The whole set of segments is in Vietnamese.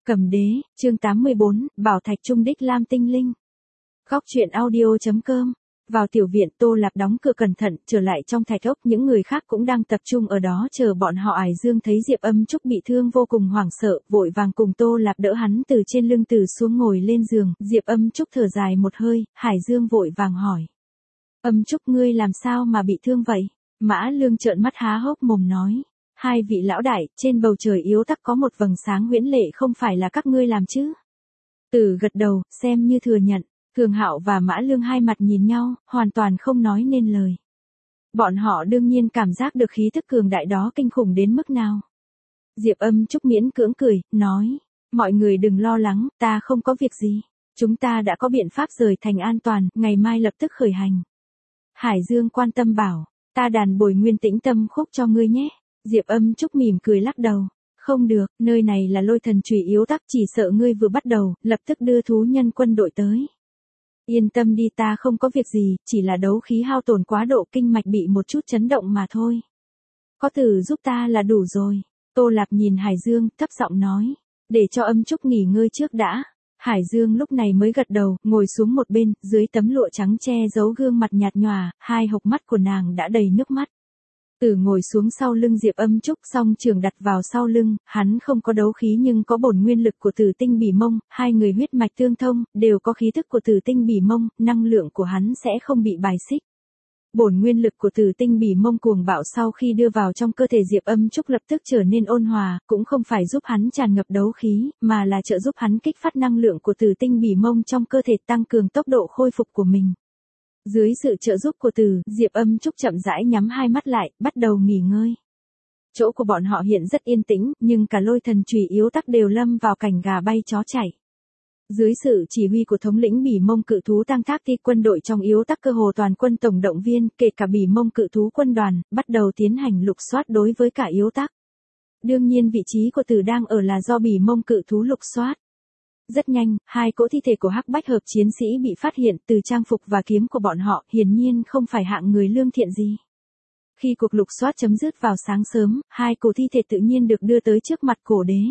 Cầm đế, chương 84, Bảo Thạch Trung đích Lam Tinh Linh. Góc truyện audio.com. Vào tiểu viện, Tô Lạp đóng cửa cẩn thận, trở lại trong thạch ốc, những người khác cũng đang tập trung ở đó chờ bọn họ. Ải Dương thấy Diệp Âm Trúc bị thương vô cùng hoảng sợ, vội vàng cùng Tô Lạp đỡ hắn từ trên lưng từ xuống ngồi lên giường. Diệp Âm Trúc thở dài một hơi, Hải Dương vội vàng hỏi. Âm Trúc, ngươi làm sao mà bị thương vậy? Mã Lương trợn mắt há hốc mồm nói. Hai vị lão đại, trên bầu trời yếu tắc có một vầng sáng huyễn lệ, không phải là các ngươi làm chứ? Tử gật đầu, xem như thừa nhận. Thường Hạo và Mã Lương hai mặt nhìn nhau, hoàn toàn không nói nên lời. Bọn họ đương nhiên cảm giác được khí thức cường đại đó kinh khủng đến mức nào. Diệp Âm Trúc miễn cưỡng cười, nói. Mọi người đừng lo lắng, ta không có việc gì. Chúng ta đã có biện pháp rời thành an toàn, ngày mai lập tức khởi hành. Hải Dương quan tâm bảo, ta đàn bồi Nguyên Tĩnh Tâm khúc cho ngươi nhé. Diệp Âm Trúc mỉm cười lắc đầu. Không được, nơi này là Lôi Thần Chùy yếu tắc, chỉ sợ ngươi vừa bắt đầu, lập tức đưa thú nhân quân đội tới. Yên tâm đi, ta không có việc gì, chỉ là đấu khí hao tổn quá độ, kinh mạch bị một chút chấn động mà thôi. Có Tử giúp ta là đủ rồi. Tô Lạp nhìn Hải Dương, thấp giọng nói. Để cho Âm Trúc nghỉ ngơi trước đã. Hải Dương lúc này mới gật đầu, ngồi xuống một bên, dưới tấm lụa trắng che giấu gương mặt nhạt nhòa, hai hộc mắt của nàng đã đầy nước mắt. Tử ngồi xuống sau lưng Diệp Âm Trúc, song trường đặt vào sau lưng, hắn không có đấu khí nhưng có bổn nguyên lực của Tử Tinh Bỉ Mông, hai người huyết mạch tương thông, đều có khí thức của Tử Tinh Bỉ Mông, năng lượng của hắn sẽ không bị bài xích. Bổn nguyên lực của Tử Tinh Bỉ Mông cuồng bạo sau khi đưa vào trong cơ thể Diệp Âm Trúc lập tức trở nên ôn hòa, cũng không phải giúp hắn tràn ngập đấu khí, mà là trợ giúp hắn kích phát năng lượng của Tử Tinh Bỉ Mông trong cơ thể, tăng cường tốc độ khôi phục của mình. Dưới sự trợ giúp của Diệp Âm Trúc chậm rãi nhắm hai mắt lại, bắt đầu nghỉ ngơi. Chỗ của bọn họ hiện rất yên tĩnh, nhưng cả Lôi Thần Chùy yếu tắc đều lâm vào cảnh gà bay chó chạy. Dưới sự chỉ huy của thống lĩnh Bỉ Mông cự thú Tăng Thác Ti, quân đội trong yếu tắc cơ hồ toàn quân tổng động viên, kể cả Bỉ Mông cự thú quân đoàn, bắt đầu tiến hành lục soát đối với cả yếu tắc. Đương nhiên vị trí của Tử đang ở là do Bỉ Mông cự thú lục soát. Rất nhanh, hai cỗ thi thể của Hắc Bách Hợp chiến sĩ bị phát hiện, từ trang phục và kiếm của bọn họ, hiển nhiên không phải hạng người lương thiện gì. Khi cuộc lục soát chấm dứt vào sáng sớm, hai cỗ thi thể tự nhiên được đưa tới trước mặt Cổ Đế.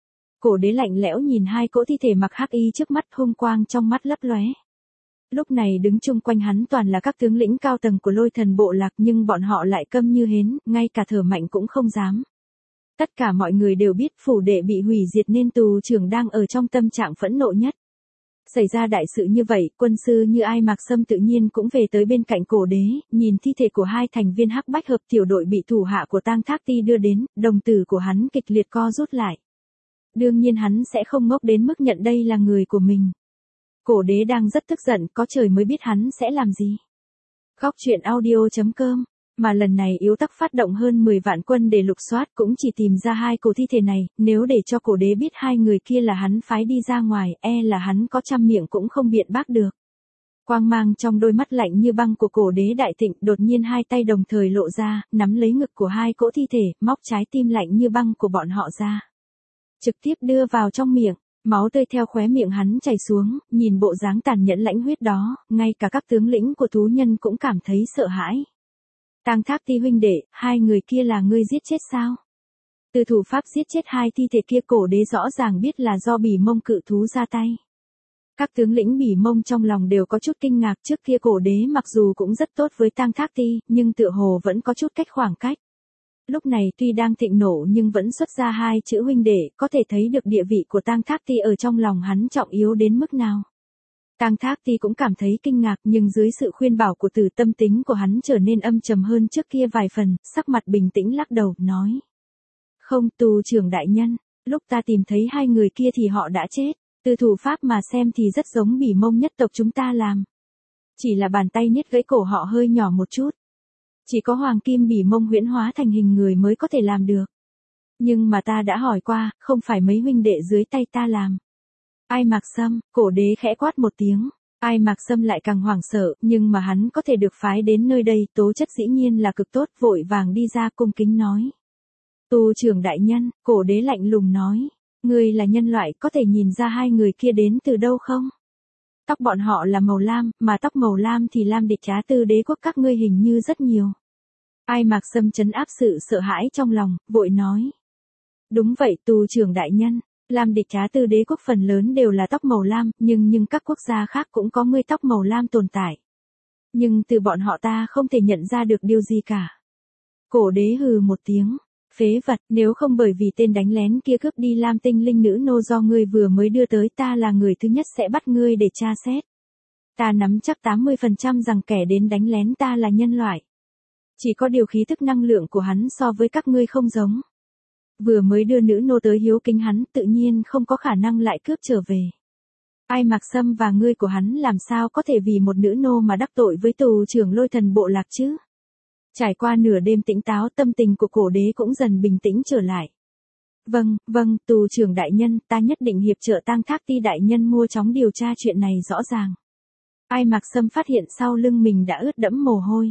Cổ Đế lạnh lẽo nhìn hai cỗ thi thể mặc hắc y trước mắt, hung quang trong mắt lấp lóe. Lúc này đứng chung quanh hắn toàn là các tướng lĩnh cao tầng của Lôi Thần bộ lạc, nhưng bọn họ lại câm như hến, ngay cả thở mạnh cũng không dám. Tất cả mọi người đều biết phủ đệ bị hủy diệt nên tù trưởng đang ở trong tâm trạng phẫn nộ nhất. Xảy ra đại sự như vậy, quân sư như Ai Mạc Sâm tự nhiên cũng về tới bên cạnh Cổ Đế, nhìn thi thể của hai thành viên Hắc Bách Hợp tiểu đội bị thủ hạ của Tang Thác Ti đưa đến, đồng tử của hắn kịch liệt co rút lại. Đương nhiên hắn sẽ không ngốc đến mức nhận đây là người của mình. Cổ Đế đang rất tức giận, có trời mới biết hắn sẽ làm gì. Góc truyện audio.com. Mà lần này yếu tắc phát động hơn 10 vạn quân để lục soát, cũng chỉ tìm ra hai cổ thi thể này, nếu để cho Cổ Đế biết hai người kia là hắn phái đi ra ngoài, là hắn có trăm miệng cũng không biện bác được. Quang mang trong đôi mắt lạnh như băng của Cổ Đế đại thịnh, đột nhiên hai tay đồng thời lộ ra, nắm lấy ngực của hai cỗ thi thể, móc trái tim lạnh như băng của bọn họ ra. Trực tiếp đưa vào trong miệng, máu tươi theo khóe miệng hắn chảy xuống, nhìn bộ dáng tàn nhẫn lãnh huyết đó, ngay cả các tướng lĩnh của thú nhân cũng cảm thấy sợ hãi. Tang Thác Ti huynh đệ, hai người kia là ngươi giết chết sao? Từ thủ pháp giết chết hai thi thể kia, Cổ Đế rõ ràng biết là do Bỉ Mông cự thú ra tay. Các tướng lĩnh Bỉ Mông trong lòng đều có chút kinh ngạc, trước kia Cổ Đế mặc dù cũng rất tốt với Tang Thác Ti, nhưng tựa hồ vẫn có chút khoảng cách. Lúc này tuy đang thịnh nộ nhưng vẫn xuất ra hai chữ huynh đệ, có thể thấy được địa vị của Tang Thác Ti ở trong lòng hắn trọng yếu đến mức nào. Tang Thác Ti cũng cảm thấy kinh ngạc, nhưng dưới sự khuyên bảo của tâm tính của hắn trở nên âm trầm hơn trước kia vài phần, sắc mặt bình tĩnh lắc đầu, nói. Không, tù trưởng đại nhân, lúc ta tìm thấy hai người kia thì họ đã chết, từ thủ pháp mà xem thì rất giống Bỉ Mông nhất tộc chúng ta làm. Chỉ là bàn tay niết gãy cổ họ hơi nhỏ một chút. Chỉ có Hoàng Kim Bỉ Mông huyễn hóa thành hình người mới có thể làm được. Nhưng mà ta đã hỏi qua, không phải mấy huynh đệ dưới tay ta làm. Ai Mạc Sâm, Cổ Đế khẽ quát một tiếng. Ai Mạc Sâm lại càng hoảng sợ, nhưng mà hắn có thể được phái đến nơi đây, tố chất dĩ nhiên là cực tốt, vội vàng đi ra cung kính nói. Tu trưởng đại nhân, Cổ Đế lạnh lùng nói. Ngươi là nhân loại, có thể nhìn ra hai người kia đến từ đâu không? Tóc bọn họ là màu lam, mà tóc màu lam thì Lam Địch Trá Tư đế quốc các ngươi hình như rất nhiều. Ai Mạc Sâm trấn áp sự sợ hãi trong lòng, vội nói. Đúng vậy, tù trưởng đại nhân. Lam địch Trá Tư đế quốc phần lớn đều là tóc màu lam, nhưng các quốc gia khác cũng có người tóc màu lam tồn tại. Nhưng từ bọn họ ta không thể nhận ra được điều gì cả. Cổ đế hừ một tiếng. Phế vật, nếu không bởi vì tên đánh lén kia cướp đi Lam Tinh Linh nữ nô do ngươi vừa mới đưa tới, ta là người thứ nhất sẽ bắt ngươi để tra xét. Ta nắm chắc 80% rằng kẻ đến đánh lén ta là nhân loại. Chỉ có điều khí thức năng lượng của hắn so với các ngươi không giống. Vừa mới đưa nữ nô tới hiếu kính hắn, tự nhiên không có khả năng lại cướp trở về. Ai Mạc Sâm và ngươi của hắn làm sao có thể vì một nữ nô mà đắc tội với tù trưởng Lôi Thần bộ lạc chứ? Trải qua nửa đêm tĩnh táo, tâm tình của cổ đế cũng dần bình tĩnh trở lại. Vâng, tù trưởng đại nhân, ta nhất định hiệp trợ Tang Thác Ti đại nhân mua chóng điều tra chuyện này rõ ràng. Ai Mạc Sâm phát hiện sau lưng mình đã ướt đẫm mồ hôi.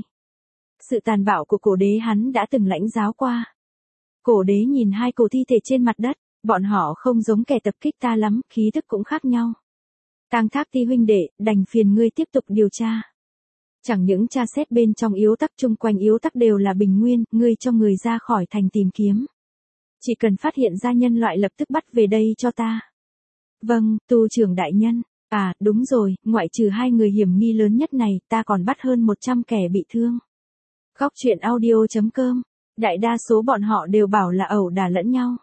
Sự tàn bạo của cổ đế hắn đã từng lãnh giáo qua. Cổ đế nhìn hai cổ thi thể trên mặt đất, bọn họ không giống kẻ tập kích ta lắm, khí thức cũng khác nhau. Tang Thác Ti huynh đệ, đành phiền ngươi tiếp tục điều tra. Chẳng những tra xét bên trong yếu tắc, chung quanh yếu tắc đều là bình nguyên, ngươi cho người ra khỏi thành tìm kiếm. Chỉ cần phát hiện ra nhân loại lập tức bắt về đây cho ta. Vâng, tù trưởng đại nhân. À, đúng rồi, ngoại trừ hai người hiểm nghi lớn nhất này, ta còn bắt hơn 100 kẻ bị thương. Góc truyện audio.com. Đại đa số bọn họ đều bảo là ẩu đả lẫn nhau.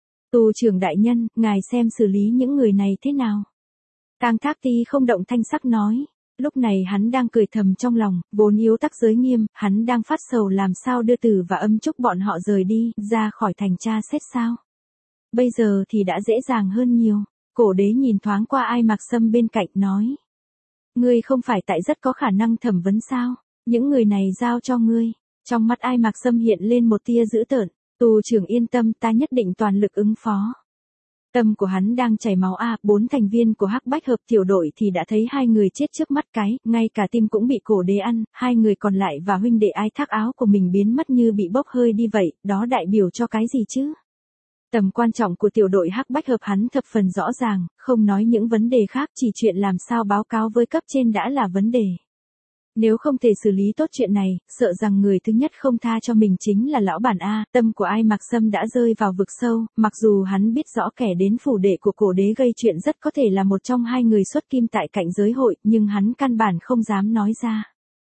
Tù trưởng đại nhân, ngài xem xử lý những người này thế nào? Tang Thác Ti không động thanh sắc nói. Lúc này hắn đang cười thầm trong lòng, vốn yếu tắc giới nghiêm, hắn đang phát sầu làm sao đưa Tử và Âm Trúc bọn họ rời đi, ra khỏi thành tra xét sao. Bây giờ thì đã dễ dàng hơn nhiều. Cổ đế nhìn thoáng qua Ai Mạc Sâm bên cạnh nói. Ngươi không phải tại rất có khả năng thẩm vấn sao, những người này giao cho ngươi. Trong mắt Ai Mạc Sâm hiện lên một tia dữ tợn, tù trưởng yên tâm, ta nhất định toàn lực ứng phó. Tâm của hắn đang chảy máu a, 4 thành viên của Hắc Bách Hợp tiểu đội thì đã thấy hai người chết trước mắt cái, ngay cả tim cũng bị cổ đế ăn, hai người còn lại và huynh đệ Ai Thác áo của mình biến mất như bị bốc hơi đi vậy, đó đại biểu cho cái gì chứ? Tầm quan trọng của tiểu đội Hắc Bách Hợp hắn thập phần rõ ràng, không nói những vấn đề khác, chỉ chuyện làm sao báo cáo với cấp trên đã là vấn đề. Nếu không thể xử lý tốt chuyện này, sợ rằng người thứ nhất không tha cho mình chính là lão bản A. Tâm của Ai Mạc Sâm đã rơi vào vực sâu, mặc dù hắn biết rõ kẻ đến phủ đệ của cổ đế gây chuyện rất có thể là một trong hai người xuất kim tại cạnh giới hội, nhưng hắn căn bản không dám nói ra.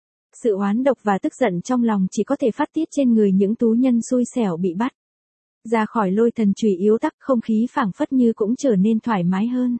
Sự oán độc và tức giận trong lòng chỉ có thể phát tiết trên người những tú nhân xui xẻo bị bắt. Ra khỏi Lôi Thần Chùy yếu tắc, không khí phảng phất như cũng trở nên thoải mái hơn.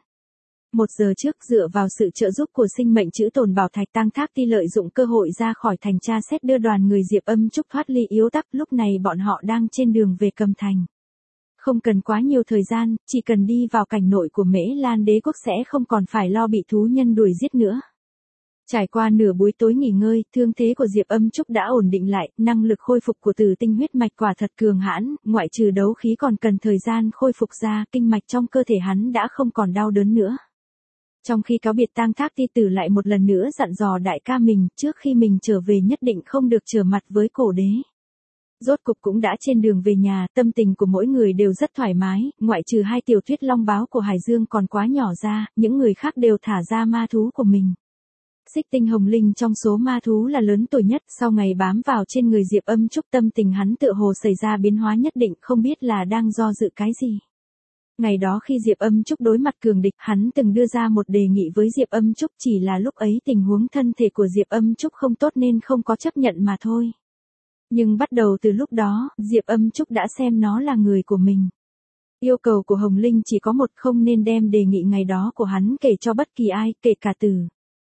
1 giờ trước, dựa vào sự trợ giúp của sinh mệnh chữ tồn bảo thạch, Tang Thác Ti lợi dụng cơ hội ra khỏi thành tra xét đưa đoàn người Diệp Âm Trúc thoát ly yếu tắc, lúc này bọn họ đang trên đường về Cầm Thành. Không cần quá nhiều thời gian, chỉ cần đi vào cảnh nội của Mễ Lan đế quốc sẽ không còn phải lo bị thú nhân đuổi giết nữa. Trải qua nửa buổi tối nghỉ ngơi, thương thế của Diệp Âm Trúc đã ổn định lại, năng lực khôi phục của Tử Tinh huyết mạch quả thật cường hãn, ngoại trừ đấu khí còn cần thời gian khôi phục ra, kinh mạch trong cơ thể hắn đã không còn đau đớn nữa. Trong khi cáo biệt, Tang Thác Ti Tử lại một lần nữa dặn dò đại ca mình, trước khi mình trở về nhất định không được trở mặt với cổ đế. Rốt cục cũng đã trên đường về nhà, tâm tình của mỗi người đều rất thoải mái, ngoại trừ hai tiểu thuyết long báo của Hải Dương còn quá nhỏ ra, những người khác đều thả ra ma thú của mình. Xích Tinh Hồng Linh trong số ma thú là lớn tuổi nhất, sau ngày bám vào trên người Diệp Âm Trúc, tâm tình hắn tựa hồ xảy ra biến hóa nhất định, không biết là đang do dự cái gì. Ngày đó khi Diệp Âm Trúc đối mặt cường địch, hắn từng đưa ra một đề nghị với Diệp Âm Trúc, chỉ là lúc ấy tình huống thân thể của Diệp Âm Trúc không tốt nên không có chấp nhận mà thôi. Nhưng bắt đầu từ lúc đó, Diệp Âm Trúc đã xem nó là người của mình. Yêu cầu của Hồng Linh chỉ có một, không nên đem đề nghị ngày đó của hắn kể cho bất kỳ ai, kể cả Tử.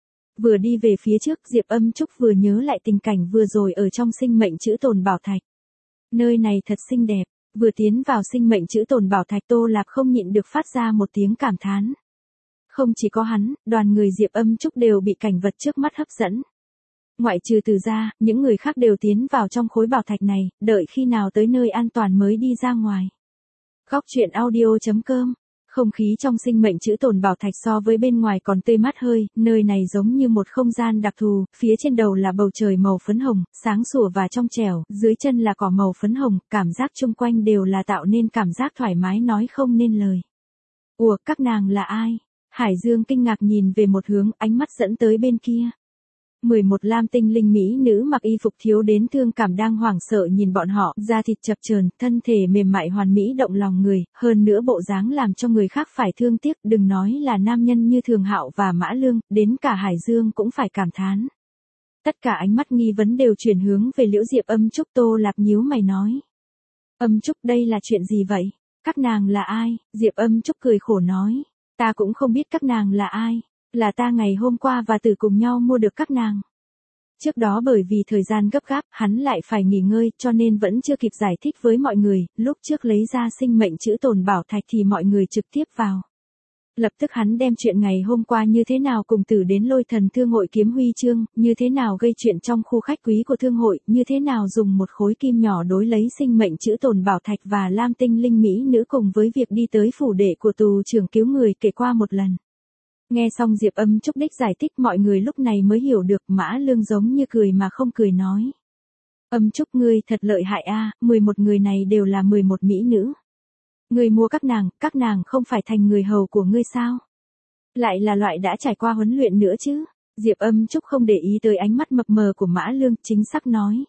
Vừa đi về phía trước, Diệp Âm Trúc vừa nhớ lại tình cảnh vừa rồi ở trong sinh mệnh chữ tồn bảo thạch. Nơi này thật xinh đẹp. Vừa tiến vào sinh mệnh chữ tồn bảo thạch, Tô Lạp không nhịn được phát ra một tiếng cảm thán. Không chỉ có hắn, đoàn người Diệp Âm Trúc đều bị cảnh vật trước mắt hấp dẫn. Ngoại trừ Từ ra, những người khác đều tiến vào trong khối bảo thạch này, đợi khi nào tới nơi an toàn mới đi ra ngoài. Góc truyện audio.com. Không khí trong sinh mệnh chữ tồn bảo thạch so với bên ngoài còn tươi mát hơi, nơi này giống như một không gian đặc thù, phía trên đầu là bầu trời màu phấn hồng, sáng sủa và trong trẻo, dưới chân là cỏ màu phấn hồng, cảm giác chung quanh đều là tạo nên cảm giác thoải mái nói không nên lời. Ủa, các nàng là ai? Hải Dương kinh ngạc nhìn về một hướng, ánh mắt dẫn tới bên kia. 11 lam tinh linh mỹ nữ mặc y phục thiếu đến thương cảm đang hoảng sợ nhìn bọn họ, da thịt chập chờn, thân thể mềm mại hoàn mỹ động lòng người, hơn nữa bộ dáng làm cho người khác phải thương tiếc, đừng nói là nam nhân như Thường Hạo và Mã Lương, đến cả Hải Dương cũng phải cảm thán. Tất cả ánh mắt nghi vấn đều chuyển hướng về Liễu Diệp Âm Trúc. Tô Lạp nhíu mày nói. Âm Trúc, đây là chuyện gì vậy? Các nàng là ai? Diệp Âm Trúc cười khổ nói. Ta cũng không biết các nàng là ai. Là ta ngày hôm qua và Tử cùng nhau mua được các nàng. Trước đó bởi vì thời gian gấp gáp, hắn lại phải nghỉ ngơi cho nên vẫn chưa kịp giải thích với mọi người, lúc trước lấy ra sinh mệnh chữ tồn bảo thạch thì mọi người trực tiếp vào. Lập tức hắn đem chuyện ngày hôm qua như thế nào cùng Tử đến Lôi Thần Thương hội kiếm huy chương, như thế nào gây chuyện trong khu khách quý của thương hội, như thế nào dùng một khối kim nhỏ đối lấy sinh mệnh chữ tồn bảo thạch và lam tinh linh mỹ nữ cùng với việc đi tới phủ đệ của tù trưởng cứu người kể qua một lần. Nghe xong Diệp Âm Trúc đích giải thích mọi người lúc này mới hiểu được. Mã Lương giống như cười mà không cười nói. Âm Trúc ngươi thật lợi hại a, 11 người này đều là 11 mỹ nữ. Ngươi mua các nàng không phải thành người hầu của ngươi sao? Lại là loại đã trải qua huấn luyện nữa chứ? Diệp Âm Trúc không để ý tới ánh mắt mập mờ của Mã Lương, chính xác nói.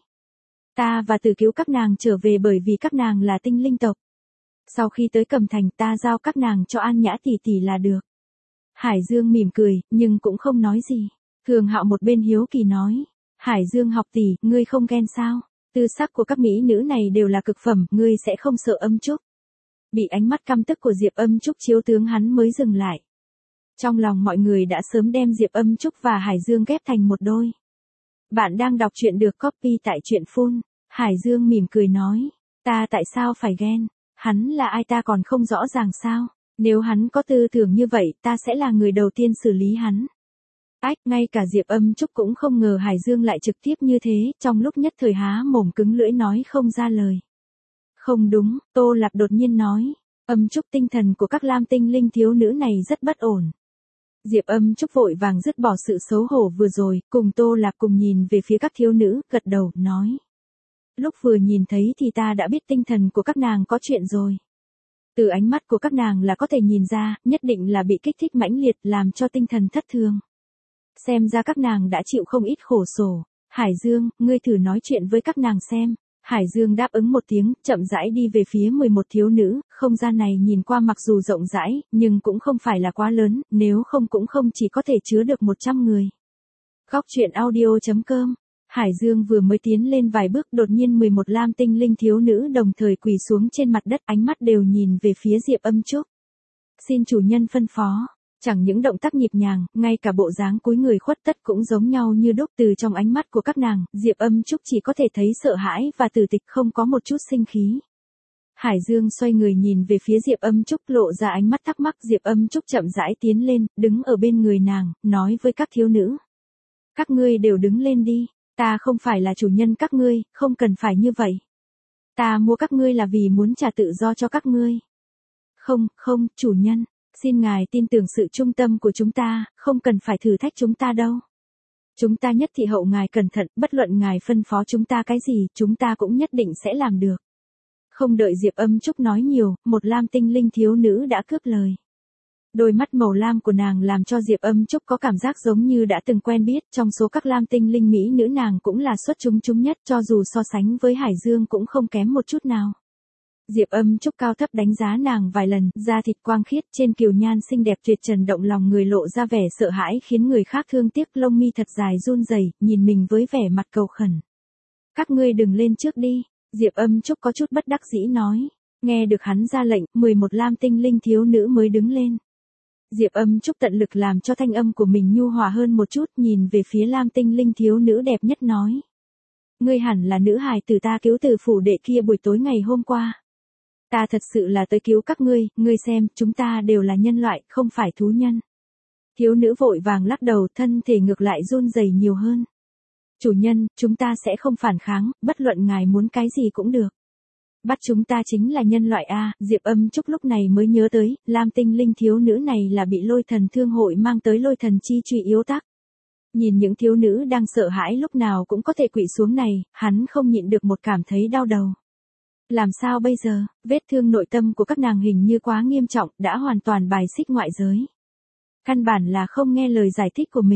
Ta và Tử cứu các nàng trở về bởi vì các nàng là tinh linh tộc. Sau khi tới Cẩm Thành ta giao các nàng cho An Nhã tỷ tỷ là được. Hải Dương mỉm cười, nhưng cũng không nói gì. Thường Hạo một bên hiếu kỳ nói. Hải Dương học tỷ, ngươi không ghen sao? Tư sắc của các mỹ nữ này đều là cực phẩm, ngươi sẽ không sợ Âm Trúc. Bị ánh mắt căm tức của Diệp Âm Trúc chiếu tướng hắn mới dừng lại. Trong lòng mọi người đã sớm đem Diệp Âm Trúc và Hải Dương ghép thành một đôi. Bạn đang đọc truyện được copy tại truyện Phun. Hải Dương mỉm cười nói. Ta tại sao phải ghen? Hắn là ai ta còn không rõ ràng sao? Nếu hắn có tư tưởng như vậy ta sẽ là người đầu tiên xử lý hắn. Ách, ngay cả Diệp Âm Trúc cũng không ngờ Hải Dương lại trực tiếp như thế, trong lúc nhất thời há mồm cứng lưỡi nói không ra lời. Không đúng, Tô Lạp đột nhiên nói. Âm Trúc, tinh thần của các lam tinh linh thiếu nữ này rất bất ổn. Diệp Âm Trúc vội vàng dứt bỏ sự xấu hổ vừa rồi, cùng Tô Lạp cùng nhìn về phía các thiếu nữ, gật đầu, nói. Lúc vừa nhìn thấy thì ta đã biết tinh thần của các nàng có chuyện rồi. Từ ánh mắt của các nàng là có thể nhìn ra, nhất định là bị kích thích mãnh liệt làm cho tinh thần thất thường. Xem ra các nàng đã chịu không ít khổ sở. Hải Dương, ngươi thử nói chuyện với các nàng xem. Hải Dương đáp ứng một tiếng, chậm rãi đi về phía 11 thiếu nữ, không gian này nhìn qua mặc dù rộng rãi, nhưng cũng không phải là quá lớn, nếu không cũng không chỉ có thể chứa được 100 người. Góc truyện audio.com. Hải Dương vừa mới tiến lên vài bước đột nhiên 11 lam tinh linh thiếu nữ đồng thời quỳ xuống trên mặt đất, ánh mắt đều nhìn về phía Diệp Âm Trúc. Xin chủ nhân phân phó. Chẳng những động tác nhịp nhàng, ngay cả bộ dáng cúi người khuất tất cũng giống nhau như đúc. Từ trong ánh mắt của các nàng, Diệp Âm Trúc chỉ có thể thấy sợ hãi và tử tịch, không có một chút sinh khí. Hải Dương xoay người nhìn về phía Diệp Âm Trúc lộ ra ánh mắt thắc mắc. Diệp Âm Trúc chậm rãi tiến lên, đứng ở bên người nàng, nói với các thiếu nữ. Các ngươi đều đứng lên đi, ta không phải là chủ nhân các ngươi, không cần phải như vậy. Ta mua các ngươi là vì muốn trả tự do cho các ngươi. Không, chủ nhân. Xin ngài tin tưởng sự trung tâm của chúng ta, không cần phải thử thách chúng ta đâu. Chúng ta nhất thị hậu ngài cẩn thận, bất luận ngài phân phó chúng ta cái gì, chúng ta cũng nhất định sẽ làm được. Không đợi Diệp Âm Trúc nói nhiều, một lam tinh linh thiếu nữ đã cướp lời. Đôi mắt màu lam của nàng làm cho Diệp Âm Trúc có cảm giác giống như đã từng quen biết, trong số các lam tinh linh mỹ nữ nàng cũng là xuất chúng nhất, cho dù so sánh với Hải Dương cũng không kém một chút nào. Diệp Âm Trúc cao thấp đánh giá nàng vài lần, da thịt quang khiết, trên kiều nhan xinh đẹp tuyệt trần động lòng người lộ ra vẻ sợ hãi khiến người khác thương tiếc, lông mi thật dài run rẩy, nhìn mình với vẻ mặt cầu khẩn. Các ngươi đừng lên trước đi, Diệp Âm Trúc có chút bất đắc dĩ nói. Nghe được hắn ra lệnh, 11 lam tinh linh thiếu nữ mới đứng lên. Diệp Âm Trúc tận lực làm cho thanh âm của mình nhu hòa hơn một chút, nhìn về phía lam tinh linh thiếu nữ đẹp nhất nói. Ngươi hẳn là nữ hài tử ta cứu từ phủ đệ kia buổi tối ngày hôm qua. Ta thật sự là tới cứu các ngươi xem, chúng ta đều là nhân loại, không phải thú nhân. Thiếu nữ vội vàng lắc đầu, thân thể ngược lại run rẩy nhiều hơn. Chủ nhân, chúng ta sẽ không phản kháng, bất luận ngài muốn cái gì cũng được. Bắt chúng ta chính là nhân loại a. Diệp Âm Trúc lúc này mới nhớ tới, lam tinh linh thiếu nữ này là bị Lôi Thần Thương hội mang tới Lôi Thần chi truy yếu tắc. Nhìn những thiếu nữ đang sợ hãi lúc nào cũng có thể quỵ xuống này, hắn không nhịn được một cảm thấy đau đầu. Làm sao bây giờ, vết thương nội tâm của các nàng hình như quá nghiêm trọng, đã hoàn toàn bài xích ngoại giới. Căn bản là không nghe lời giải thích của mình.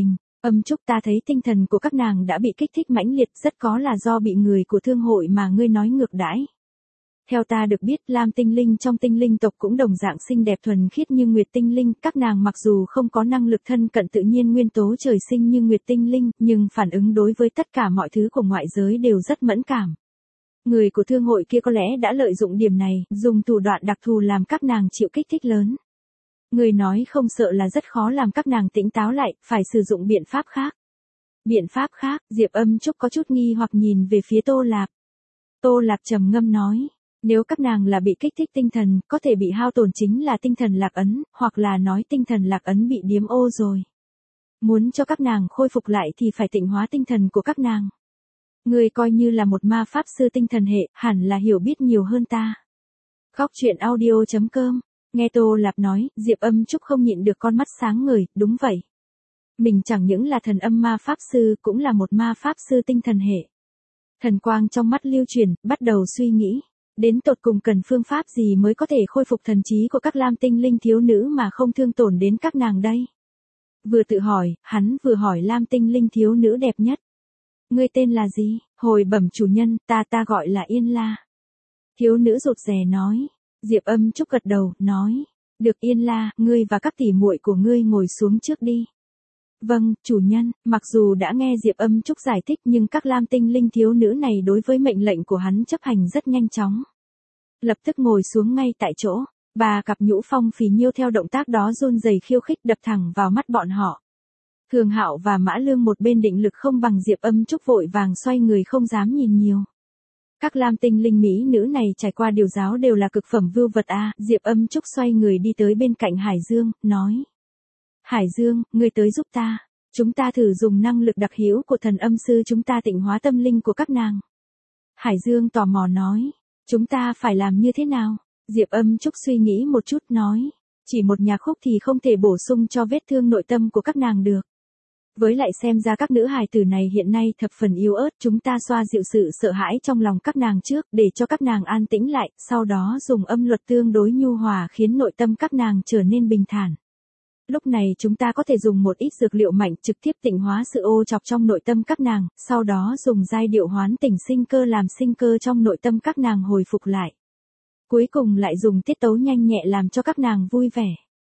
Âm Trúc, ta thấy tinh thần của các nàng đã bị kích thích mãnh liệt, rất có là do bị người của thương hội mà ngươi nói ngược đãi. Theo ta được biết, Lam tinh linh trong tinh linh tộc cũng đồng dạng xinh đẹp thuần khiết như Nguyệt tinh linh, các nàng mặc dù không có năng lực thân cận tự nhiên nguyên tố trời sinh như Nguyệt tinh linh, nhưng phản ứng đối với tất cả mọi thứ của ngoại giới đều rất mẫn cảm. Người của thương hội kia có lẽ đã lợi dụng điểm này, dùng thủ đoạn đặc thù làm các nàng chịu kích thích lớn. Người nói không sợ là rất khó làm các nàng tỉnh táo lại, phải sử dụng biện pháp khác. Biện pháp khác, Diệp Âm Trúc có chút nghi hoặc nhìn về phía Tô Lạp. Tô Lạp trầm ngâm nói, nếu các nàng là bị kích thích tinh thần, có thể bị hao tổn chính là tinh thần lạc ấn, hoặc là nói tinh thần lạc ấn bị điếm ô rồi. Muốn cho các nàng khôi phục lại thì phải tịnh hóa tinh thần của các nàng. Người coi như là một ma pháp sư tinh thần hệ, hẳn là hiểu biết nhiều hơn ta. Góc truyện audio.com. Nghe Tô Lạp nói, Diệp Âm Trúc không nhịn được con mắt sáng ngời, đúng vậy. Mình chẳng những là thần âm ma pháp sư, cũng là một ma pháp sư tinh thần hệ. Thần quang trong mắt lưu chuyển, bắt đầu suy nghĩ. Đến tột cùng cần phương pháp gì mới có thể khôi phục thần trí của các lam tinh linh thiếu nữ mà không thương tổn đến các nàng đây? Vừa tự hỏi, hắn vừa hỏi lam tinh linh thiếu nữ đẹp nhất. Ngươi tên là gì? Hồi bẩm chủ nhân, ta gọi là Yên La. Thiếu nữ rụt rè nói. Diệp Âm Trúc gật đầu, nói. Được Yên La, ngươi và các tỷ muội của ngươi ngồi xuống trước đi. Vâng, chủ nhân, mặc dù đã nghe Diệp Âm Trúc giải thích nhưng các lam tinh linh thiếu nữ này đối với mệnh lệnh của hắn chấp hành rất nhanh chóng. Lập tức ngồi xuống ngay tại chỗ, ba cặp nhũ phong phì nhiêu theo động tác đó run rẩy khiêu khích đập thẳng vào mắt bọn họ. Thường Hạo và Mã Lương một bên định lực không bằng Diệp Âm Trúc vội vàng xoay người không dám nhìn nhiều. Các lam tinh linh mỹ nữ này trải qua điều giáo đều là cực phẩm vưu vật a. Diệp Âm Trúc xoay người đi tới bên cạnh Hải Dương, nói. Hải Dương, ngươi tới giúp ta. Chúng ta thử dùng năng lực đặc hữu của thần âm sư chúng ta tịnh hóa tâm linh của các nàng. Hải Dương tò mò nói. Chúng ta phải làm như thế nào? Diệp Âm Trúc suy nghĩ một chút nói. Chỉ một nhạc khúc thì không thể bổ sung cho vết thương nội tâm của các nàng được. Với lại xem ra các nữ hài tử này hiện nay thập phần yếu ớt, chúng ta xoa dịu sự sợ hãi trong lòng các nàng trước để cho các nàng an tĩnh lại, sau đó dùng âm luật tương đối nhu hòa khiến nội tâm các nàng trở nên bình thản. Lúc này chúng ta có thể dùng một ít dược liệu mạnh trực tiếp tịnh hóa sự ô chọc trong nội tâm các nàng, sau đó dùng giai điệu hoán tỉnh sinh cơ làm sinh cơ trong nội tâm các nàng hồi phục lại. Cuối cùng lại dùng tiết tấu nhanh nhẹ làm cho các nàng vui vẻ.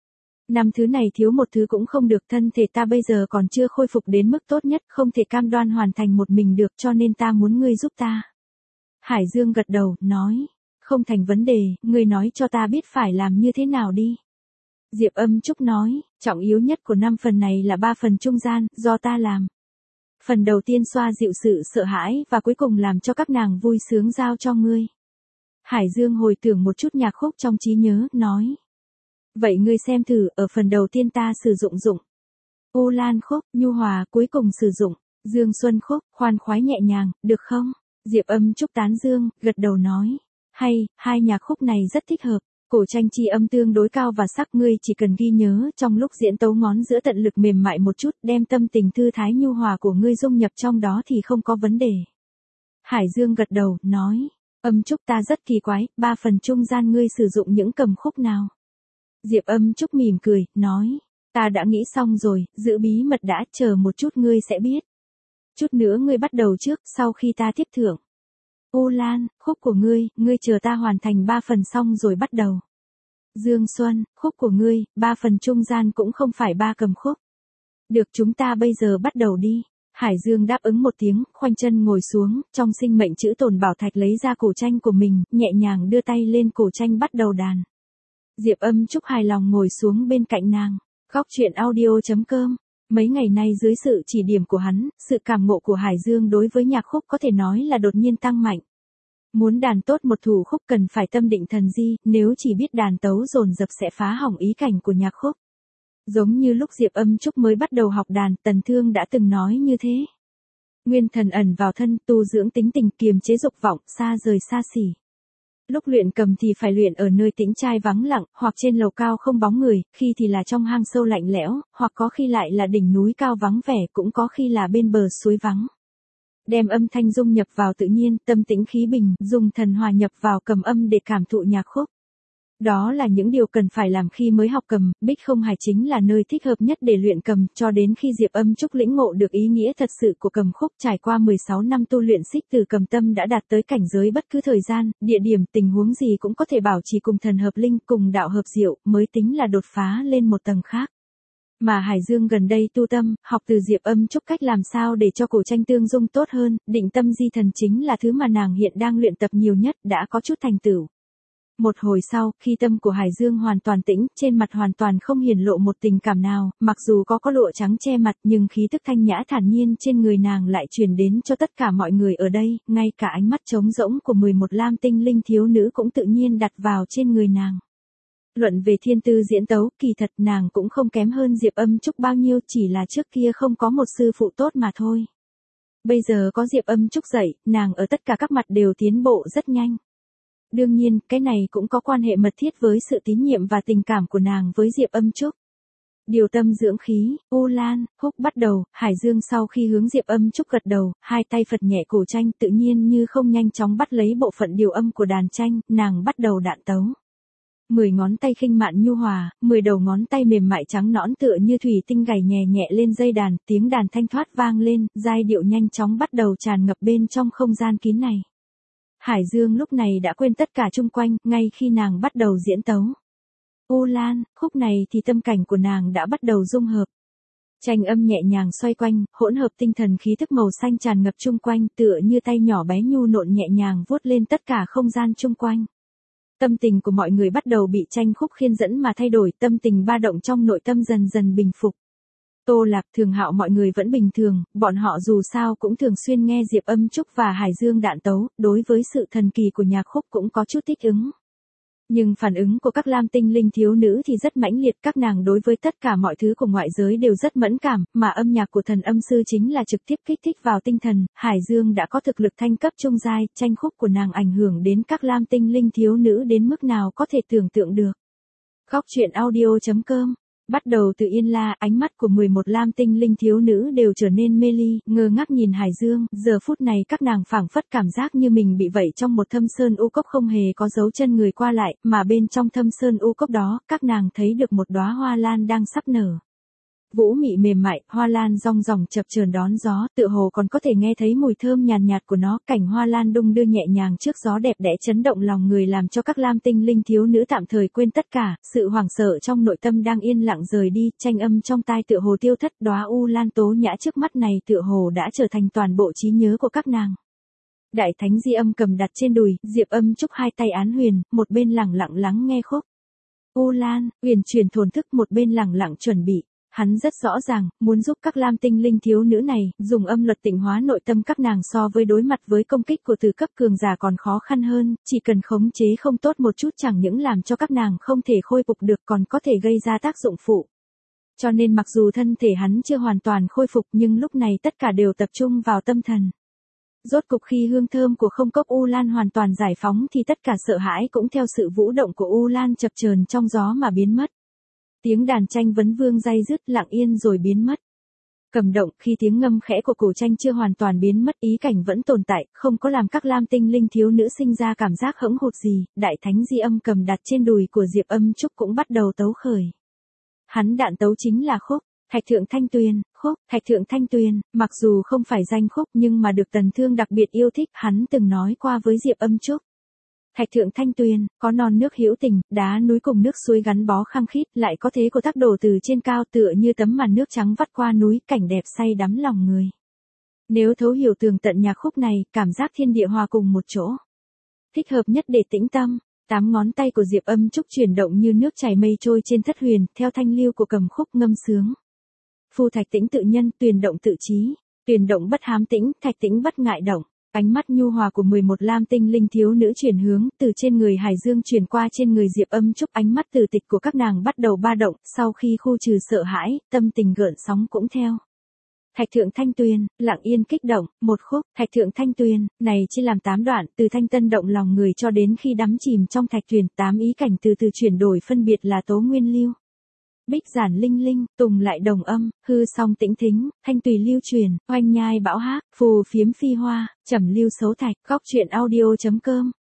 Năm thứ này thiếu một thứ cũng không được, thân thể ta bây giờ còn chưa khôi phục đến mức tốt nhất, không thể cam đoan hoàn thành một mình được cho nên ta muốn ngươi giúp ta. Hải Dương gật đầu, nói, không thành vấn đề, ngươi nói cho ta biết phải làm như thế nào đi. Diệp Âm Trúc nói, trọng yếu nhất của 5 phần này là 3 phần trung gian, do ta làm. Phần đầu tiên xoa dịu sự sợ hãi và cuối cùng làm cho các nàng vui sướng giao cho ngươi. Hải Dương hồi tưởng một chút nhạc khúc trong trí nhớ, nói. Vậy ngươi xem thử, ở phần đầu tiên ta sử dụng U Lan khúc, nhu hòa, cuối cùng sử dụng Dương Xuân khúc, khoan khoái nhẹ nhàng, được không? Diệp Âm Trúc tán dương, gật đầu nói. Hay, hai nhạc khúc này rất thích hợp. Cổ tranh chi âm tương đối cao và sắc, ngươi chỉ cần ghi nhớ trong lúc diễn tấu ngón giữa tận lực mềm mại một chút, đem tâm tình thư thái nhu hòa của ngươi dung nhập trong đó thì không có vấn đề. Hải Dương gật đầu, nói. Âm Trúc, ta rất kỳ quái, 3 phần trung gian ngươi sử dụng những cầm khúc nào? Diệp Âm Trúc mỉm cười, nói. Ta đã nghĩ xong rồi, giữ bí mật đã, chờ một chút ngươi sẽ biết. Chút nữa ngươi bắt đầu trước, sau khi ta tiếp thưởng. U Lan, khúc của ngươi chờ ta hoàn thành 3 phần xong rồi bắt đầu. Dương Xuân, khúc của ngươi, 3 phần trung gian cũng không phải 3 cầm khúc. Được, chúng ta bây giờ bắt đầu đi. Hải Dương đáp ứng một tiếng, khoanh chân ngồi xuống, trong sinh mệnh chữ tồn bảo thạch lấy ra cổ tranh của mình, nhẹ nhàng đưa tay lên cổ tranh bắt đầu đàn. Diệp Âm Trúc hài lòng ngồi xuống bên cạnh nàng. Góc truyện audio.com. Mấy ngày nay dưới sự chỉ điểm của hắn, sự cảm ngộ của Hải Dương đối với nhạc khúc có thể nói là đột nhiên tăng mạnh. Muốn đàn tốt một thủ khúc cần phải tâm định thần di, nếu chỉ biết đàn tấu dồn dập sẽ phá hỏng ý cảnh của nhạc khúc. Giống như lúc Diệp Âm Trúc mới bắt đầu học đàn, Tần Thương đã từng nói như thế. Nguyên thần ẩn vào thân, tu dưỡng tính tình, kiềm chế dục vọng, xa rời xa xỉ. Lúc luyện cầm thì phải luyện ở nơi tĩnh trai vắng lặng, hoặc trên lầu cao không bóng người, khi thì là trong hang sâu lạnh lẽo, hoặc có khi lại là đỉnh núi cao vắng vẻ, cũng có khi là bên bờ suối vắng. Đem âm thanh dung nhập vào tự nhiên, tâm tĩnh khí bình, dùng thần hòa nhập vào cầm âm để cảm thụ nhạc khúc. Đó là những điều cần phải làm khi mới học cầm, Bích Không Hải chính là nơi thích hợp nhất để luyện cầm, cho đến khi Diệp Âm Trúc lĩnh ngộ được ý nghĩa thật sự của cầm khúc. Trải qua 16 năm tu luyện, xích từ cầm tâm đã đạt tới cảnh giới bất cứ thời gian, địa điểm, tình huống gì cũng có thể bảo trì cùng thần hợp linh, cùng đạo hợp diệu, mới tính là đột phá lên một tầng khác. Mà Hải Dương gần đây tu tâm, học từ Diệp Âm Trúc cách làm sao để cho cổ tranh tương dung tốt hơn, định tâm di thần chính là thứ mà nàng hiện đang luyện tập nhiều nhất, đã có chút thành tựu. Một hồi sau, khi tâm của Hải Dương hoàn toàn tĩnh, trên mặt hoàn toàn không hiển lộ một tình cảm nào, mặc dù có lụa trắng che mặt nhưng khí tức thanh nhã thản nhiên trên người nàng lại truyền đến cho tất cả mọi người ở đây, ngay cả ánh mắt trống rỗng của 11 lam tinh linh thiếu nữ cũng tự nhiên đặt vào trên người nàng. Luận về thiên tư diễn tấu, kỳ thật nàng cũng không kém hơn Diệp Âm Trúc bao nhiêu, chỉ là trước kia không có một sư phụ tốt mà thôi. Bây giờ có Diệp Âm Trúc dạy, nàng ở tất cả các mặt đều tiến bộ rất nhanh. Đương nhiên, cái này cũng có quan hệ mật thiết với sự tín nhiệm và tình cảm của nàng với Diệp Âm Trúc. Điều tâm dưỡng khí, U Lan, Húc bắt đầu, Hải Dương sau khi hướng Diệp Âm Trúc gật đầu, hai tay phật nhẹ cổ tranh, tự nhiên như không nhanh chóng bắt lấy bộ phận điều âm của đàn tranh, nàng bắt đầu đạn tấu. 10 ngón tay khinh mạn nhu hòa, 10 đầu ngón tay mềm mại trắng nõn tựa như thủy tinh gảy nhẹ nhẹ lên dây đàn, tiếng đàn thanh thoát vang lên, giai điệu nhanh chóng bắt đầu tràn ngập bên trong không gian kín này. Hải Dương lúc này đã quên tất cả chung quanh, ngay khi nàng bắt đầu diễn tấu. U Lan, khúc này thì tâm cảnh của nàng đã bắt đầu dung hợp. Tranh âm nhẹ nhàng xoay quanh, hỗn hợp tinh thần khí thức màu xanh tràn ngập chung quanh, tựa như tay nhỏ bé nhu nộn nhẹ nhàng vuốt lên tất cả không gian chung quanh. Tâm tình của mọi người bắt đầu bị tranh khúc khiên dẫn mà thay đổi, tâm tình ba động trong nội tâm dần dần bình phục. Tô Lạc, Thường Hạo mọi người vẫn bình thường, bọn họ dù sao cũng thường xuyên nghe Diệp Âm Trúc và Hải Dương đạn tấu, đối với sự thần kỳ của nhạc khúc cũng có chút thích ứng. Nhưng phản ứng của các lam tinh linh thiếu nữ thì rất mãnh liệt, các nàng đối với tất cả mọi thứ của ngoại giới đều rất mẫn cảm, mà âm nhạc của thần âm sư chính là trực tiếp kích thích vào tinh thần. Hải Dương đã có thực lực thanh cấp trung giai, tranh khúc của nàng ảnh hưởng đến các lam tinh linh thiếu nữ đến mức nào có thể tưởng tượng được. Góc truyện audio.com. Bắt đầu từ Yên La, ánh mắt của 11 lam tinh linh thiếu nữ đều trở nên mê ly, ngơ ngác nhìn Hải Dương, giờ phút này các nàng phảng phất cảm giác như mình bị vẩy trong một thâm sơn u cốc không hề có dấu chân người qua lại, mà bên trong thâm sơn u cốc đó, các nàng thấy được một đóa hoa lan đang sắp nở. Vũ mị mềm mại, hoa lan rong ròng chập chờn đón gió, tựa hồ còn có thể nghe thấy mùi thơm nhàn nhạt của nó, cảnh hoa lan đung đưa nhẹ nhàng trước gió đẹp đẽ chấn động lòng người, làm cho các lam tinh linh thiếu nữ tạm thời quên tất cả, sự hoảng sợ trong nội tâm đang yên lặng rời đi, tranh âm trong tai tựa hồ tiêu thất, đóa u lan tố nhã trước mắt này tựa hồ đã trở thành toàn bộ trí nhớ của các nàng. Đại thánh Di Âm cầm đặt trên đùi, Diệp Âm Trúc hai tay án huyền, một bên lẳng lặng lắng nghe khúc. U Lan, huyền truyền thổn thức, một bên lẳng lặng chuẩn bị. Hắn rất rõ ràng, muốn giúp các lam tinh linh thiếu nữ này, dùng âm luật tịnh hóa nội tâm các nàng so với đối mặt với công kích của từ cấp cường giả còn khó khăn hơn, chỉ cần khống chế không tốt một chút chẳng những làm cho các nàng không thể khôi phục được còn có thể gây ra tác dụng phụ. Cho nên mặc dù thân thể hắn chưa hoàn toàn khôi phục nhưng lúc này tất cả đều tập trung vào tâm thần. Rốt cục khi hương thơm của không cốc U Lan hoàn toàn giải phóng thì tất cả sợ hãi cũng theo sự vũ động của U Lan chập chờn trong gió mà biến mất. Tiếng đàn tranh vấn vương day dứt, lặng yên rồi biến mất. Cầm động, khi tiếng ngâm khẽ của cổ tranh chưa hoàn toàn biến mất, ý cảnh vẫn tồn tại, không có làm các lam tinh linh thiếu nữ sinh ra cảm giác hững hụt gì, đại thánh Di Âm cầm đặt trên đùi của Diệp Âm Trúc cũng bắt đầu tấu khởi. Hắn đạn tấu chính là khúc Thạch Thượng Thanh Tuyền. Khúc Thạch Thượng Thanh Tuyền, mặc dù không phải danh khúc nhưng mà được Tần Thương đặc biệt yêu thích, hắn từng nói qua với Diệp Âm Trúc. Thạch Thượng Thanh Tuyền, có non nước hữu tình, đá núi cùng nước suối gắn bó khăng khít, lại có thế của tác đổ từ trên cao tựa như tấm màn nước trắng vắt qua núi, cảnh đẹp say đắm lòng người. Nếu thấu hiểu tường tận nhạc khúc này, cảm giác thiên địa hòa cùng một chỗ. Thích hợp nhất để tĩnh tâm. 8 ngón tay của Diệp Âm Trúc chuyển động như nước chảy mây trôi trên thất huyền, theo thanh lưu của cầm khúc ngâm sướng. Phu thạch tĩnh tự nhân, tuyền động tự trí, tuyền động bất hám tĩnh, thạch tĩnh bất ngại động. Ánh mắt nhu hòa của 11 lam tinh linh thiếu nữ chuyển hướng, từ trên người Hải Dương chuyển qua trên người Diệp Âm Trúc, ánh mắt từ tịch của các nàng bắt đầu ba động, sau khi khu trừ sợ hãi, tâm tình gợn sóng cũng theo. Thạch Thượng Thanh Tuyền, lặng yên kích động, một khúc, Thạch Thượng Thanh Tuyền, này chia làm 8 đoạn, từ thanh tân động lòng người cho đến khi đắm chìm trong thạch thuyền, 8 ý cảnh từ từ chuyển đổi phân biệt là tố nguyên lưu. Bích giản linh linh, tùng lại đồng âm, hư song tĩnh thính, thanh tùy lưu truyền, oanh nhai bão hát, phù phiếm phi hoa, trầm lưu xấu thạch. Góc truyện audio.com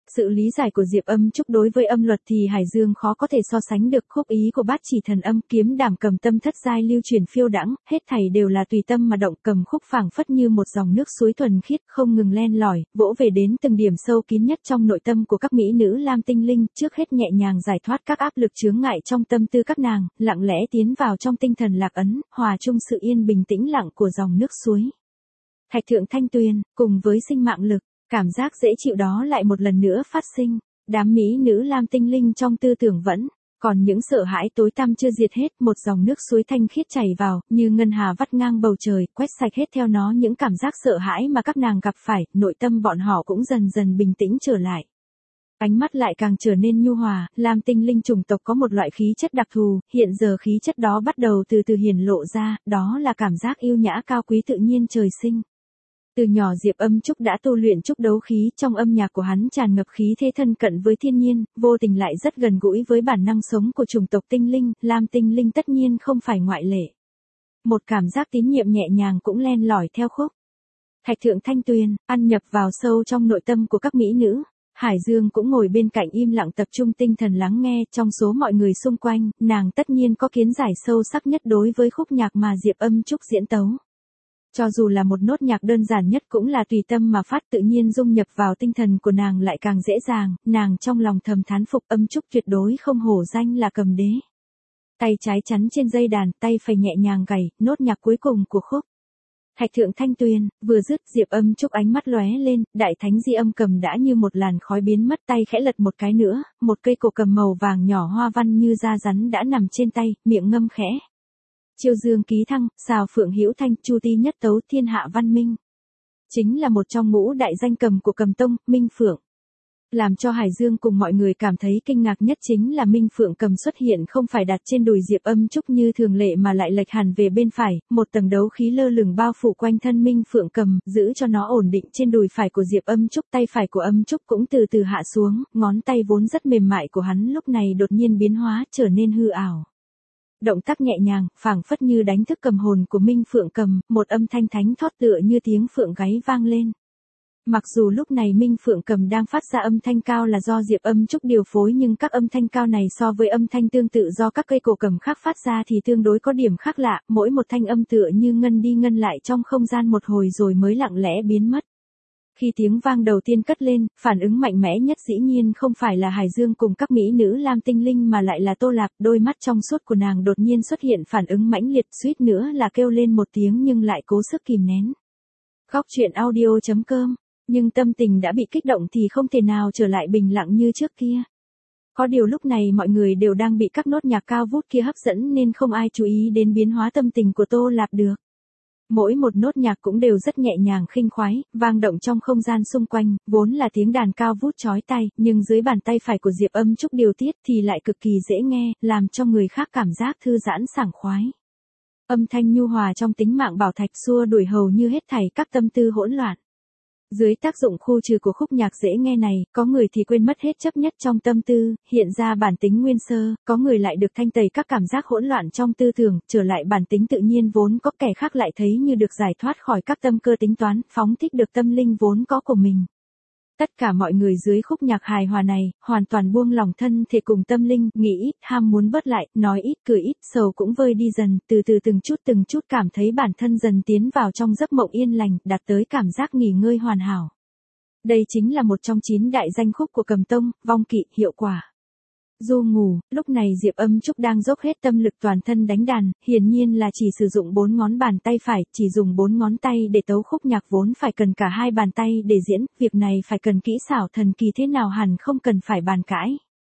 Sự lý giải của Diệp Âm Trúc đối với âm luật thì Hải Dương khó có thể so sánh được. Khúc ý của Bát Chỉ Thần Âm, kiếm đảm cầm tâm thất giai lưu truyền phiêu đãng, hết thảy đều là tùy tâm mà động. Cầm khúc phảng phất như một dòng nước suối thuần khiết không ngừng len lỏi, vỗ về đến từng điểm sâu kín nhất trong nội tâm của các mỹ nữ lam tinh linh, trước hết nhẹ nhàng giải thoát các áp lực chướng ngại trong tâm tư các nàng, lặng lẽ tiến vào trong tinh thần lạc ấn, hòa chung sự yên bình tĩnh lặng của dòng nước suối. Thạch thượng thanh tuyền, cùng với sinh mạng lực, cảm giác dễ chịu đó lại một lần nữa phát sinh. Đám mỹ nữ lam tinh linh trong tư tưởng vẫn còn những sợ hãi tối tăm chưa diệt hết. Một dòng nước suối thanh khiết chảy vào, như ngân hà vắt ngang bầu trời, quét sạch hết theo nó những cảm giác sợ hãi mà các nàng gặp phải. Nội tâm bọn họ cũng dần dần bình tĩnh trở lại. Ánh mắt lại càng trở nên nhu hòa. Lam tinh linh chủng tộc có một loại khí chất đặc thù, hiện giờ khí chất đó bắt đầu từ từ hiển lộ ra, đó là cảm giác yêu nhã cao quý tự nhiên trời sinh. Từ nhỏ Diệp Âm Trúc đã tu luyện trúc đấu khí, trong âm nhạc của hắn tràn ngập khí thế thân cận với thiên nhiên, vô tình lại rất gần gũi với bản năng sống của chủng tộc tinh linh, Lam tinh linh tất nhiên không phải ngoại lệ. Một cảm giác tín nhiệm nhẹ nhàng cũng len lỏi theo khúc. Thạch thượng thanh tuyền, ăn nhập vào sâu trong nội tâm của các mỹ nữ. Hải Dương cũng ngồi bên cạnh im lặng tập trung tinh thần lắng nghe. Trong số mọi người xung quanh, nàng tất nhiên có kiến giải sâu sắc nhất đối với khúc nhạc mà Diệp Âm Trúc diễn tấu. Cho dù là một nốt nhạc đơn giản nhất cũng là tùy tâm mà phát, tự nhiên dung nhập vào tinh thần của nàng lại càng dễ dàng. Nàng trong lòng thầm thán phục Âm Trúc tuyệt đối không hổ danh là cầm đế. Tay trái chắn trên dây đàn, tay phải nhẹ nhàng gảy, nốt nhạc cuối cùng của khúc. Thạch thượng thanh tuyền, vừa dứt Diệp Âm Trúc ánh mắt lóe lên, đại thánh di âm cầm đã như một làn khói biến mất, tay khẽ lật một cái nữa, một cây cổ cầm màu vàng nhỏ hoa văn như da rắn đã nằm trên tay, miệng ngâm khẽ. Chiêu dương ký thăng, xào phượng hữu thanh, chu ti nhất tấu thiên hạ văn minh. Chính là một trong ngũ đại danh cầm của cầm tông, Minh Phượng. Làm cho Hải Dương cùng mọi người cảm thấy kinh ngạc nhất chính là Minh Phượng cầm xuất hiện không phải đặt trên đùi Diệp Âm Trúc như thường lệ mà lại lệch hẳn về bên phải, một tầng đấu khí lơ lửng bao phủ quanh thân Minh Phượng cầm, giữ cho nó ổn định trên đùi phải của Diệp Âm Trúc. Tay phải của Âm Trúc cũng từ từ hạ xuống, ngón tay vốn rất mềm mại của hắn lúc này đột nhiên biến hóa trở nên hư ảo. Động tác nhẹ nhàng, phảng phất như đánh thức cầm hồn của Minh Phượng cầm, một âm thanh thánh thót tựa như tiếng phượng gáy vang lên. Mặc dù lúc này Minh Phượng cầm đang phát ra âm thanh cao là do Diệp Âm Trúc điều phối, nhưng các âm thanh cao này so với âm thanh tương tự do các cây cổ cầm khác phát ra thì tương đối có điểm khác lạ, mỗi một thanh âm tựa như ngân đi ngân lại trong không gian một hồi rồi mới lặng lẽ biến mất. Khi tiếng vang đầu tiên cất lên, phản ứng mạnh mẽ nhất dĩ nhiên không phải là Hải Dương cùng các mỹ nữ lam tinh linh mà lại là Tô Lạp, đôi mắt trong suốt của nàng đột nhiên xuất hiện phản ứng mãnh liệt, suýt nữa là kêu lên một tiếng nhưng lại cố sức kìm nén. Góc truyện audio.com, nhưng tâm tình đã bị kích động thì không thể nào trở lại bình lặng như trước kia. Có điều lúc này mọi người đều đang bị các nốt nhạc cao vút kia hấp dẫn nên không ai chú ý đến biến hóa tâm tình của Tô Lạp được. Mỗi một nốt nhạc cũng đều rất nhẹ nhàng khinh khoái, vang động trong không gian xung quanh, vốn là tiếng đàn cao vút chói tai, nhưng dưới bàn tay phải của Diệp Âm Trúc điều tiết thì lại cực kỳ dễ nghe, làm cho người khác cảm giác thư giãn sảng khoái. Âm thanh nhu hòa trong tính mạng bảo thạch xua đuổi hầu như hết thảy các tâm tư hỗn loạn. Dưới tác dụng khu trừ của khúc nhạc dễ nghe này, có người thì quên mất hết chấp nhất trong tâm tư, hiện ra bản tính nguyên sơ, có người lại được thanh tẩy các cảm giác hỗn loạn trong tư tưởng, trở lại bản tính tự nhiên vốn có, kẻ khác lại thấy như được giải thoát khỏi các tâm cơ tính toán, phóng thích được tâm linh vốn có của mình. Tất cả mọi người dưới khúc nhạc hài hòa này, hoàn toàn buông lỏng thân thể cùng tâm linh, nghĩ ít, ham muốn bớt lại, nói ít, cười ít, sầu cũng vơi đi dần, từ từ từng chút cảm thấy bản thân dần tiến vào trong giấc mộng yên lành, đạt tới cảm giác nghỉ ngơi hoàn hảo. Đây chính là một trong 9 đại danh khúc của Cầm Tông, Vong Kỵ, hiệu quả. Du ngủ, lúc này Diệp Âm Trúc đang dốc hết tâm lực toàn thân đánh đàn, hiển nhiên là chỉ sử dụng 4 ngón bàn tay phải, chỉ dùng 4 ngón tay để tấu khúc nhạc vốn phải cần cả 2 bàn tay để diễn, việc này phải cần kỹ xảo thần kỳ thế nào hẳn không cần phải bàn cãi.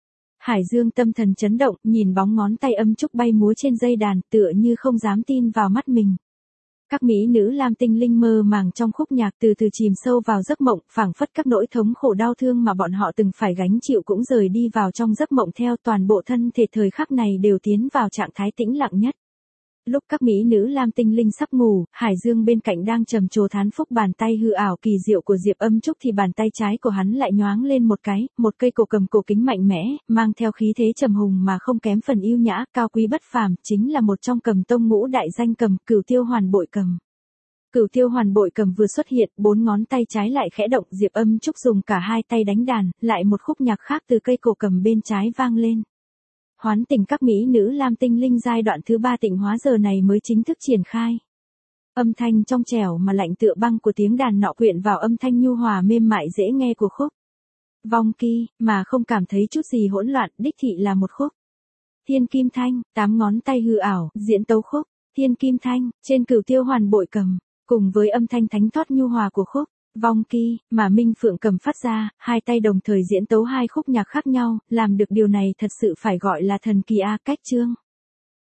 Hải Dương tâm thần chấn động, nhìn bóng ngón tay Âm Trúc bay múa trên dây đàn, tựa như không dám tin vào mắt mình. Các mỹ nữ lam tinh linh mơ màng trong khúc nhạc từ từ chìm sâu vào giấc mộng, phảng phất các nỗi thống khổ đau thương mà bọn họ từng phải gánh chịu cũng rời đi vào trong giấc mộng theo, toàn bộ thân thể thời khắc này đều tiến vào trạng thái tĩnh lặng nhất. Lúc các mỹ nữ lam tinh linh sắp ngủ, Hải Dương bên cạnh đang trầm trồ thán phúc bàn tay hư ảo kỳ diệu của Diệp Âm Trúc thì bàn tay trái của hắn lại nhoáng lên một cái, một cây cổ cầm cổ kính mạnh mẽ, mang theo khí thế trầm hùng mà không kém phần yêu nhã, cao quý bất phàm, chính là một trong Cầm Tông ngũ đại danh cầm, Cửu Tiêu Hoàn Bội cầm. Cửu Tiêu Hoàn bội cầm vừa xuất hiện, 4 ngón tay trái lại khẽ động, Diệp Âm Trúc dùng cả hai tay đánh đàn, lại một khúc nhạc khác từ cây cổ cầm bên trái vang lên. Hoán tình các mỹ nữ Lam Tinh Linh giai đoạn thứ 3 tịnh hóa giờ này mới chính thức triển khai. Âm thanh trong trẻo mà lạnh tựa băng của tiếng đàn nọ quyện vào âm thanh nhu hòa mềm mại dễ nghe của khúc Vong Ki, mà không cảm thấy chút gì hỗn loạn, đích thị là một khúc Thiên Kim Thanh, 8 ngón tay hư ảo, diễn tấu khúc Thiên Kim Thanh, trên Cửu Tiêu Hoàn bội cầm, cùng với âm thanh thánh thoát nhu hòa của khúc Vong Ki, mà Minh Phượng cầm phát ra, hai tay đồng thời diễn tấu hai khúc nhạc khác nhau, làm được điều này thật sự phải gọi là thần kỳ a. Cách chương